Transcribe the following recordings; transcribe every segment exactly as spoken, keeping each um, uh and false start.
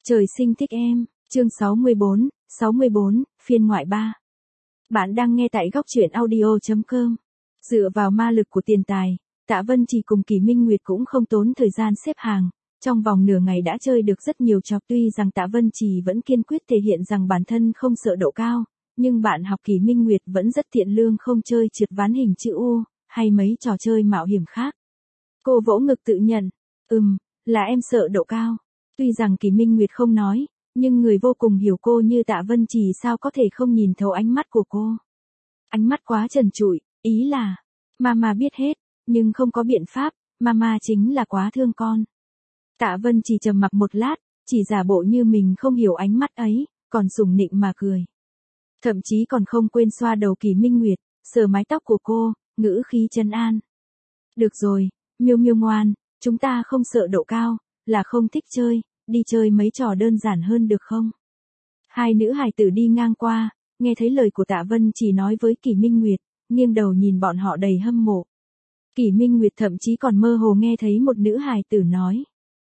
Trời sinh thích em, chương sáu mươi bốn, sáu mươi bốn, phiên ngoại ba. Bạn đang nghe tại góc truyện audio chấm com. Dựa vào ma lực của tiền tài, Tạ Vân Trì cùng Kỳ Minh Nguyệt cũng không tốn thời gian xếp hàng, trong vòng nửa ngày đã chơi được rất nhiều trò. Tuy rằng Tạ Vân Trì vẫn kiên quyết thể hiện rằng bản thân không sợ độ cao, nhưng bạn học Kỳ Minh Nguyệt vẫn rất thiện lương, không chơi trượt ván hình chữ U, hay mấy trò chơi mạo hiểm khác. Cô vỗ ngực tự nhận, ừm, là em sợ độ cao. Tuy rằng Kỳ Minh Nguyệt không nói, nhưng người vô cùng hiểu cô như Tạ Vân Trì sao có thể không nhìn thấu ánh mắt của cô. Ánh mắt quá trần trụi, ý là, mama biết hết, nhưng không có biện pháp, mama chính là quá thương con. Tạ Vân Trì trầm mặc một lát, chỉ giả bộ như mình không hiểu ánh mắt ấy, còn sủng nịnh mà cười. Thậm chí còn không quên xoa đầu Kỳ Minh Nguyệt, sờ mái tóc của cô, ngữ khí trấn an. Được rồi, Miêu Miêu ngoan, chúng ta không sợ độ cao, là không thích chơi, đi chơi mấy trò đơn giản hơn được không? Hai nữ hài tử đi ngang qua, nghe thấy lời của Tạ Vân Trì nói với Kỳ Minh Nguyệt, nghiêng đầu nhìn bọn họ đầy hâm mộ. Kỳ Minh Nguyệt thậm chí còn mơ hồ nghe thấy một nữ hài tử nói.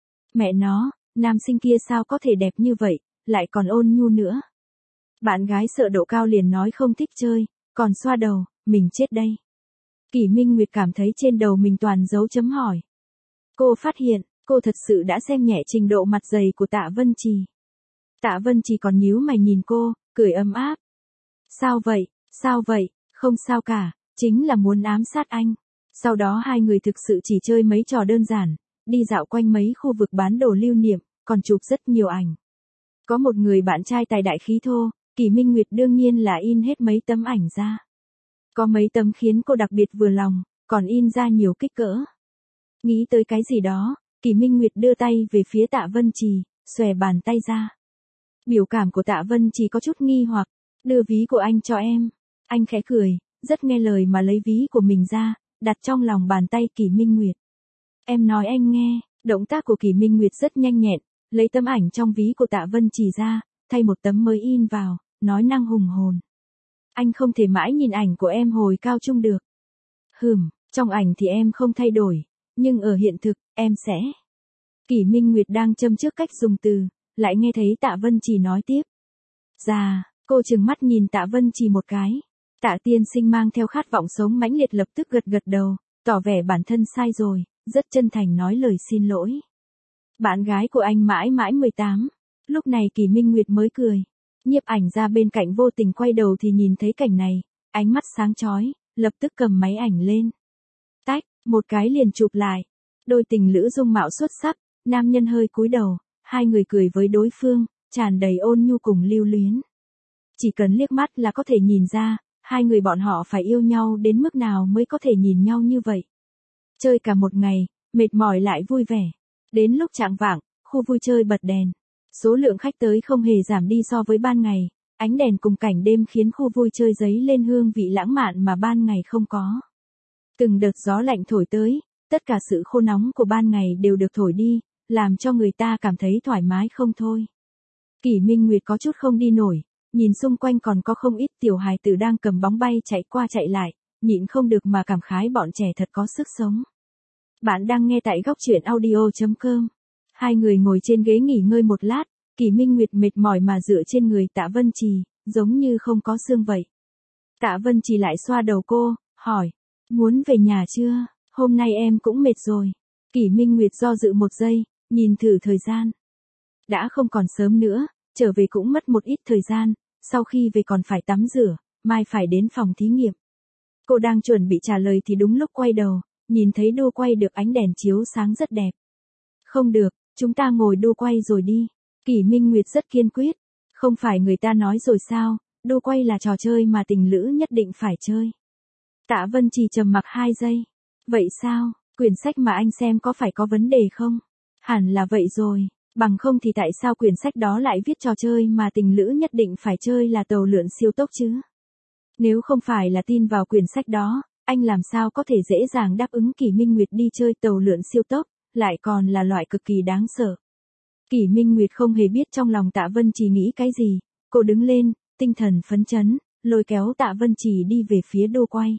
Mẹ nó, nam sinh kia sao có thể đẹp như vậy, lại còn ôn nhu nữa. Bạn gái sợ độ cao liền nói không thích chơi, còn xoa đầu, mình chết đây. Kỳ Minh Nguyệt cảm thấy trên đầu mình toàn dấu chấm hỏi. Cô phát hiện, cô thật sự đã xem nhẹ trình độ mặt dày của Tạ Vân Trì. Tạ Vân Trì còn nhíu mày nhìn cô, cười ấm áp. Sao vậy, sao vậy, không sao cả, chính là muốn ám sát anh. Sau đó hai người thực sự chỉ chơi mấy trò đơn giản, đi dạo quanh mấy khu vực bán đồ lưu niệm, còn chụp rất nhiều ảnh. Có một người bạn trai tài đại khí thô, Kỳ Minh Nguyệt đương nhiên là in hết mấy tấm ảnh ra. Có mấy tấm khiến cô đặc biệt vừa lòng, còn in ra nhiều kích cỡ. Nghĩ tới cái gì đó, Kỳ Minh Nguyệt đưa tay về phía Tạ Vân Trì, xòe bàn tay ra. Biểu cảm của Tạ Vân Trì có chút nghi hoặc, đưa ví của anh cho em. Anh khẽ cười, rất nghe lời mà lấy ví của mình ra, đặt trong lòng bàn tay Kỳ Minh Nguyệt. Em nói anh nghe, động tác của Kỳ Minh Nguyệt rất nhanh nhẹn, lấy tấm ảnh trong ví của Tạ Vân Trì ra, thay một tấm mới in vào, nói năng hùng hồn. Anh không thể mãi nhìn ảnh của em hồi cao trung được. Hừm, trong ảnh thì em không thay đổi, nhưng ở hiện thực, em sẽ. Kỳ Minh Nguyệt đang châm trước cách dùng từ, lại nghe thấy Tạ Vân Trì nói tiếp. Dạ, cô trừng mắt nhìn Tạ Vân Trì một cái. Tạ tiên sinh mang theo khát vọng sống mãnh liệt lập tức gật gật đầu, tỏ vẻ bản thân sai rồi, rất chân thành nói lời xin lỗi. Bạn gái của anh mãi mãi mười tám. Lúc này Kỳ Minh Nguyệt mới cười. Nhiếp ảnh ra bên cạnh vô tình quay đầu thì nhìn thấy cảnh này, ánh mắt sáng chói, lập tức cầm máy ảnh lên. Tách, một cái liền chụp lại. Đôi tình lữ dung mạo xuất sắc, nam nhân hơi cúi đầu, hai người cười với đối phương, tràn đầy ôn nhu cùng lưu luyến. Chỉ cần liếc mắt là có thể nhìn ra, hai người bọn họ phải yêu nhau đến mức nào mới có thể nhìn nhau như vậy. Chơi cả một ngày, mệt mỏi lại vui vẻ. Đến lúc chạng vạng, khu vui chơi bật đèn. Số lượng khách tới không hề giảm đi so với ban ngày, ánh đèn cùng cảnh đêm khiến khu vui chơi dấy lên hương vị lãng mạn mà ban ngày không có. Từng đợt gió lạnh thổi tới, tất cả sự khô nóng của ban ngày đều được thổi đi, làm cho người ta cảm thấy thoải mái không thôi. Kỳ Minh Nguyệt có chút không đi nổi, nhìn xung quanh còn có không ít tiểu hài tử đang cầm bóng bay chạy qua chạy lại, nhịn không được mà cảm khái bọn trẻ thật có sức sống. Bạn đang nghe tại góc truyện audio chấm com. Hai người ngồi trên ghế nghỉ ngơi một lát, Kỳ Minh Nguyệt mệt mỏi mà dựa trên người Tạ Vân Trì, giống như không có xương vậy. Tạ Vân Trì lại xoa đầu cô, hỏi, muốn về nhà chưa, hôm nay em cũng mệt rồi. Kỳ Minh Nguyệt do dự một giây, nhìn thử thời gian. Đã không còn sớm nữa, trở về cũng mất một ít thời gian, sau khi về còn phải tắm rửa, mai phải đến phòng thí nghiệm. Cô đang chuẩn bị trả lời thì đúng lúc quay đầu, nhìn thấy đu quay được ánh đèn chiếu sáng rất đẹp. Không được, chúng ta ngồi đu quay rồi đi. Kỳ Minh Nguyệt rất kiên quyết. Không phải người ta nói rồi sao, đu quay là trò chơi mà tình lữ nhất định phải chơi. Tạ Vân Trì trầm mặc hai giây. Vậy sao, quyển sách mà anh xem có phải có vấn đề không? Hẳn là vậy rồi, bằng không thì tại sao quyển sách đó lại viết trò chơi mà tình lữ nhất định phải chơi là tàu lượn siêu tốc chứ? Nếu không phải là tin vào quyển sách đó, anh làm sao có thể dễ dàng đáp ứng Kỳ Minh Nguyệt đi chơi tàu lượn siêu tốc, lại còn là loại cực kỳ đáng sợ. Kỳ Minh Nguyệt không hề biết trong lòng Tạ Vân Trì nghĩ cái gì, cô đứng lên, tinh thần phấn chấn, lôi kéo Tạ Vân Trì đi về phía đu quay.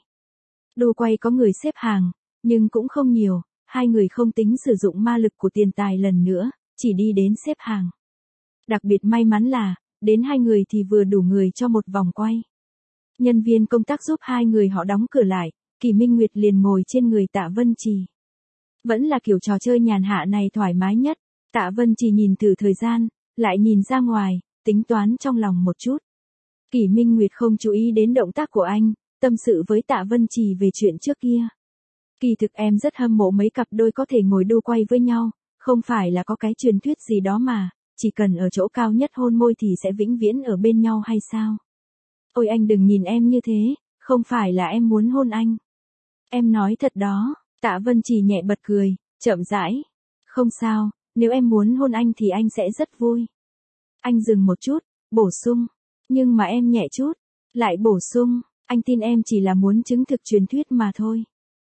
Đu quay có người xếp hàng, nhưng cũng không nhiều, hai người không tính sử dụng ma lực của tiền tài lần nữa, chỉ đi đến xếp hàng. Đặc biệt may mắn là, đến hai người thì vừa đủ người cho một vòng quay. Nhân viên công tác giúp hai người họ đóng cửa lại, Kỳ Minh Nguyệt liền ngồi trên người Tạ Vân Trì. Vẫn là kiểu trò chơi nhàn hạ này thoải mái nhất. Tạ Vân Trì nhìn thử thời gian, lại nhìn ra ngoài, tính toán trong lòng một chút. Kỳ Minh Nguyệt không chú ý đến động tác của anh, tâm sự với Tạ Vân Trì về chuyện trước kia. Kỳ thực em rất hâm mộ mấy cặp đôi có thể ngồi đu quay với nhau, không phải là có cái truyền thuyết gì đó mà, chỉ cần ở chỗ cao nhất hôn môi thì sẽ vĩnh viễn ở bên nhau hay sao? Ôi anh đừng nhìn em như thế, không phải là em muốn hôn anh. Em nói thật đó, Tạ Vân Trì nhẹ bật cười, chậm rãi. Không sao, nếu em muốn hôn anh thì anh sẽ rất vui. Anh dừng một chút, bổ sung. Nhưng mà em nhẹ chút, lại bổ sung, anh tin em chỉ là muốn chứng thực truyền thuyết mà thôi.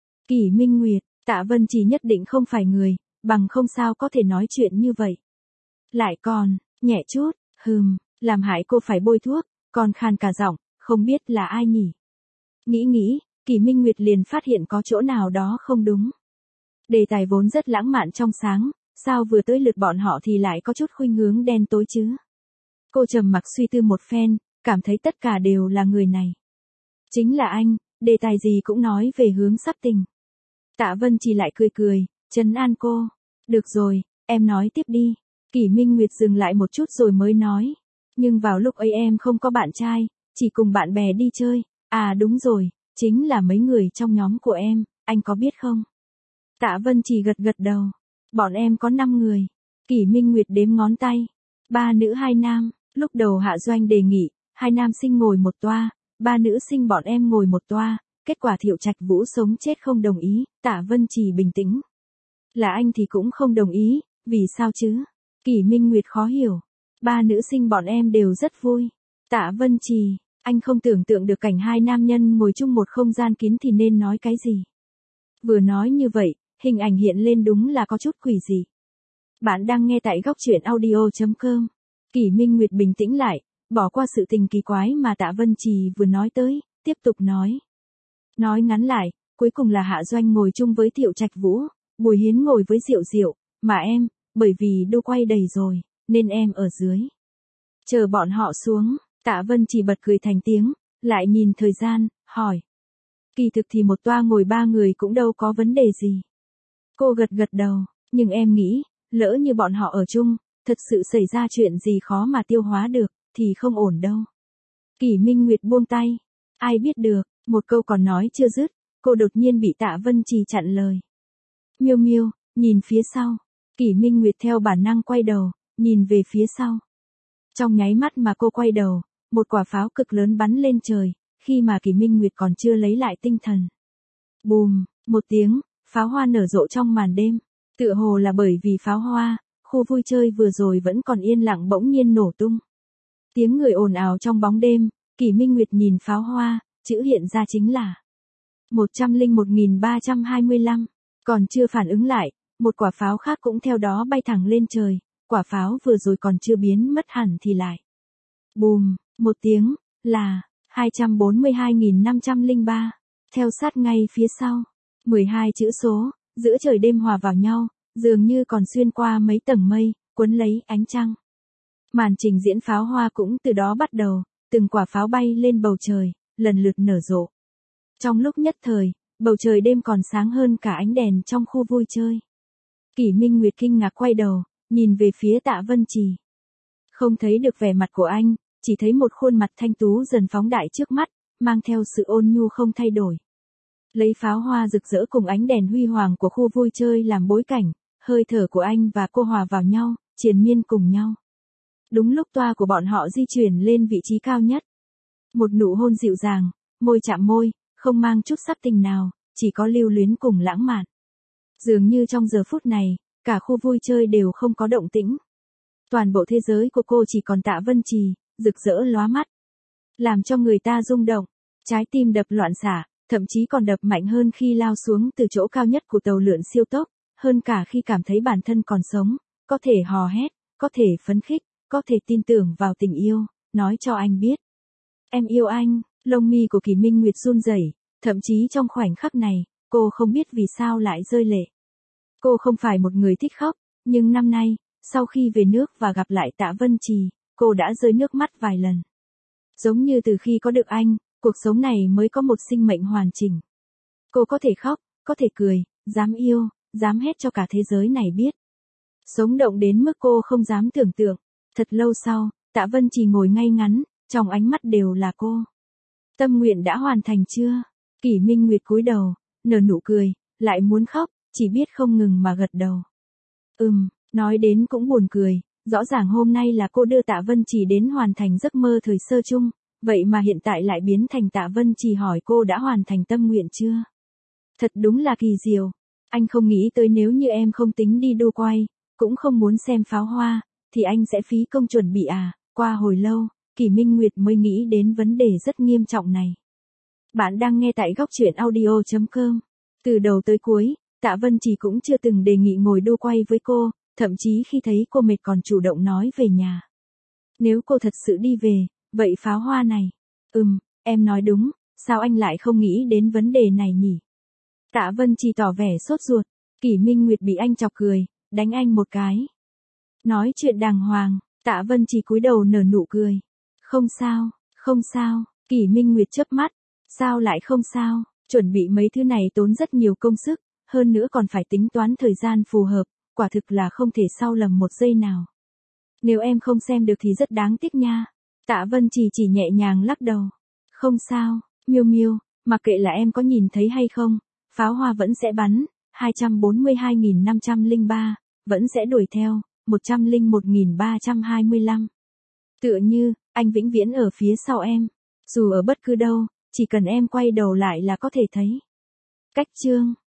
Kỳ Minh Nguyệt, Tạ Vân Trì nhất định không phải người, bằng không sao có thể nói chuyện như vậy. Lại còn, nhẹ chút, hừm, làm hại cô phải bôi thuốc, còn khàn cả giọng, không biết là ai nhỉ. Nghĩ nghĩ, Kỳ Minh Nguyệt liền phát hiện có chỗ nào đó không đúng. Đề tài vốn rất lãng mạn trong sáng, sao vừa tới lượt bọn họ thì lại có chút khuynh hướng đen tối chứ. Cô trầm mặc suy tư một phen, cảm thấy tất cả đều là người này. Chính là anh, đề tài gì cũng nói về hướng sắc tình. Tạ Vân Trì lại cười cười, trấn an cô. Được rồi, em nói tiếp đi. Kỳ Minh Nguyệt dừng lại một chút rồi mới nói. Nhưng vào lúc ấy em không có bạn trai, chỉ cùng bạn bè đi chơi. À đúng rồi, chính là mấy người trong nhóm của em, anh có biết không? Tạ Vân Trì gật gật đầu. Bọn em có năm người. Kỳ Minh Nguyệt đếm ngón tay. Ba nữ hai nam. Lúc đầu Hạ Doanh đề nghị, hai nam sinh ngồi một toa, ba nữ sinh bọn em ngồi một toa. Kết quả Thiệu Trạch Vũ sống chết không đồng ý, Tạ Vân Trì bình tĩnh. Là anh thì cũng không đồng ý, vì sao chứ? Kỳ Minh Nguyệt khó hiểu. Ba nữ sinh bọn em đều rất vui. Tạ Vân Trì, anh không tưởng tượng được cảnh hai nam nhân ngồi chung một không gian kín thì nên nói cái gì. Vừa nói như vậy, hình ảnh hiện lên đúng là có chút quỷ dị. Bạn đang nghe tại góc truyện audio chấm com. Kỳ Minh Nguyệt bình tĩnh lại, bỏ qua sự tình kỳ quái mà Tạ Vân Trì vừa nói tới, tiếp tục nói. Nói ngắn lại, cuối cùng là Hạ Doanh ngồi chung với Thiệu Trạch Vũ, Bùi Hiến ngồi với Diệu Diệu, mà em, bởi vì đu quay đầy rồi, nên em ở dưới. Chờ bọn họ xuống, Tạ Vân Trì bật cười thành tiếng, lại nhìn thời gian, hỏi. Kỳ thực thì một toa ngồi ba người cũng đâu có vấn đề gì. Cô gật gật đầu, nhưng em nghĩ, lỡ như bọn họ ở chung, thật sự xảy ra chuyện gì khó mà tiêu hóa được, thì không ổn đâu. Kỳ Minh Nguyệt buông tay. Ai biết được, một câu còn nói chưa dứt, cô đột nhiên bị Tạ Vân Trì chặn lời. Miêu Miêu, nhìn phía sau. Kỳ Minh Nguyệt theo bản năng quay đầu, nhìn về phía sau. Trong nháy mắt mà cô quay đầu, một quả pháo cực lớn bắn lên trời, khi mà Kỳ Minh Nguyệt còn chưa lấy lại tinh thần. Bùm, một tiếng, pháo hoa nở rộ trong màn đêm. Tựa hồ là bởi vì pháo hoa, khu vui chơi vừa rồi vẫn còn yên lặng bỗng nhiên nổ tung. Tiếng người ồn ào trong bóng đêm, Kỳ Minh Nguyệt nhìn pháo hoa, chữ hiện ra chính là một trăm lẻ một nghìn ba trăm hai mươi lăm. Còn chưa phản ứng lại, một quả pháo khác cũng theo đó bay thẳng lên trời, quả pháo vừa rồi còn chưa biến mất hẳn thì lại. Bùm, một tiếng, là hai trăm bốn mươi hai nghìn năm trăm lẻ ba. Theo sát ngay phía sau, mười hai chữ số, giữa trời đêm hòa vào nhau, dường như còn xuyên qua mấy tầng mây, cuốn lấy ánh trăng. Màn trình diễn pháo hoa cũng từ đó bắt đầu, từng quả pháo bay lên bầu trời, lần lượt nở rộ. Trong lúc nhất thời, bầu trời đêm còn sáng hơn cả ánh đèn trong khu vui chơi. Kỳ Minh Nguyệt kinh ngạc quay đầu, nhìn về phía Tạ Vân Trì. Không thấy được vẻ mặt của anh, chỉ thấy một khuôn mặt thanh tú dần phóng đại trước mắt, mang theo sự ôn nhu không thay đổi. Lấy pháo hoa rực rỡ cùng ánh đèn huy hoàng của khu vui chơi làm bối cảnh, hơi thở của anh và cô hòa vào nhau, triền miên cùng nhau. Đúng lúc toa của bọn họ di chuyển lên vị trí cao nhất. Một nụ hôn dịu dàng, môi chạm môi, không mang chút sắc tình nào, chỉ có lưu luyến cùng lãng mạn. Dường như trong giờ phút này, cả khu vui chơi đều không có động tĩnh. Toàn bộ thế giới của cô chỉ còn Tạ Vân Trì, rực rỡ lóa mắt. Làm cho người ta rung động, trái tim đập loạn xạ, thậm chí còn đập mạnh hơn khi lao xuống từ chỗ cao nhất của tàu lượn siêu tốc, hơn cả khi cảm thấy bản thân còn sống, có thể hò hét, có thể phấn khích, có thể tin tưởng vào tình yêu, nói cho anh biết. Em yêu anh, lông mi của Kỳ Minh Nguyệt run rẩy, thậm chí trong khoảnh khắc này, cô không biết vì sao lại rơi lệ. Cô không phải một người thích khóc, nhưng năm nay, sau khi về nước và gặp lại Tạ Vân Trì, cô đã rơi nước mắt vài lần. Giống như từ khi có được anh, cuộc sống này mới có một sinh mệnh hoàn chỉnh. Cô có thể khóc, có thể cười, dám yêu, dám hét cho cả thế giới này biết. Sống động đến mức cô không dám tưởng tượng. Thật lâu sau, Tạ Vân Trì ngồi ngay ngắn, trong ánh mắt đều là cô. Tâm nguyện đã hoàn thành chưa? Kỷ Minh Nguyệt cúi đầu, nở nụ cười, lại muốn khóc, chỉ biết không ngừng mà gật đầu. Ừm, nói đến cũng buồn cười, rõ ràng hôm nay là cô đưa Tạ Vân Trì đến hoàn thành giấc mơ thời sơ chung, vậy mà hiện tại lại biến thành Tạ Vân Trì hỏi cô đã hoàn thành tâm nguyện chưa? Thật đúng là kỳ diệu. Anh không nghĩ tới nếu như em không tính đi đu quay, cũng không muốn xem pháo hoa, thì anh sẽ phí công chuẩn bị à? Qua hồi lâu, Kỷ Minh Nguyệt mới nghĩ đến vấn đề rất nghiêm trọng này. Bạn đang nghe tại góc truyện audio chấm com. Từ đầu tới cuối, Tạ Vân Trì cũng chưa từng đề nghị ngồi đu quay với cô, thậm chí khi thấy cô mệt còn chủ động nói về nhà. Nếu cô thật sự đi về, vậy pháo hoa này? Ừm, em nói đúng, sao anh lại không nghĩ đến vấn đề này nhỉ? Tạ Vân Trì tỏ vẻ sốt ruột, Kỷ Minh Nguyệt bị anh chọc cười, đánh anh một cái. Nói chuyện đàng hoàng, Tạ Vân Trì cúi đầu nở nụ cười. Không sao, không sao, Kỷ Minh Nguyệt chớp mắt, sao lại không sao, chuẩn bị mấy thứ này tốn rất nhiều công sức, hơn nữa còn phải tính toán thời gian phù hợp, quả thực là không thể sau lầm một giây nào. Nếu em không xem được thì rất đáng tiếc nha. Tạ Vân Trì chỉ nhẹ nhàng lắc đầu. Không sao, Miêu Miêu, mặc kệ là em có nhìn thấy hay không, pháo hoa vẫn sẽ bắn, hai trăm bốn mươi hai nghìn năm trăm lẻ ba, vẫn sẽ đuổi theo, một trăm lẻ một nghìn ba trăm hai mươi lăm. Tựa như, anh vĩnh viễn ở phía sau em, dù ở bất cứ đâu, chỉ cần em quay đầu lại là có thể thấy. Cách chương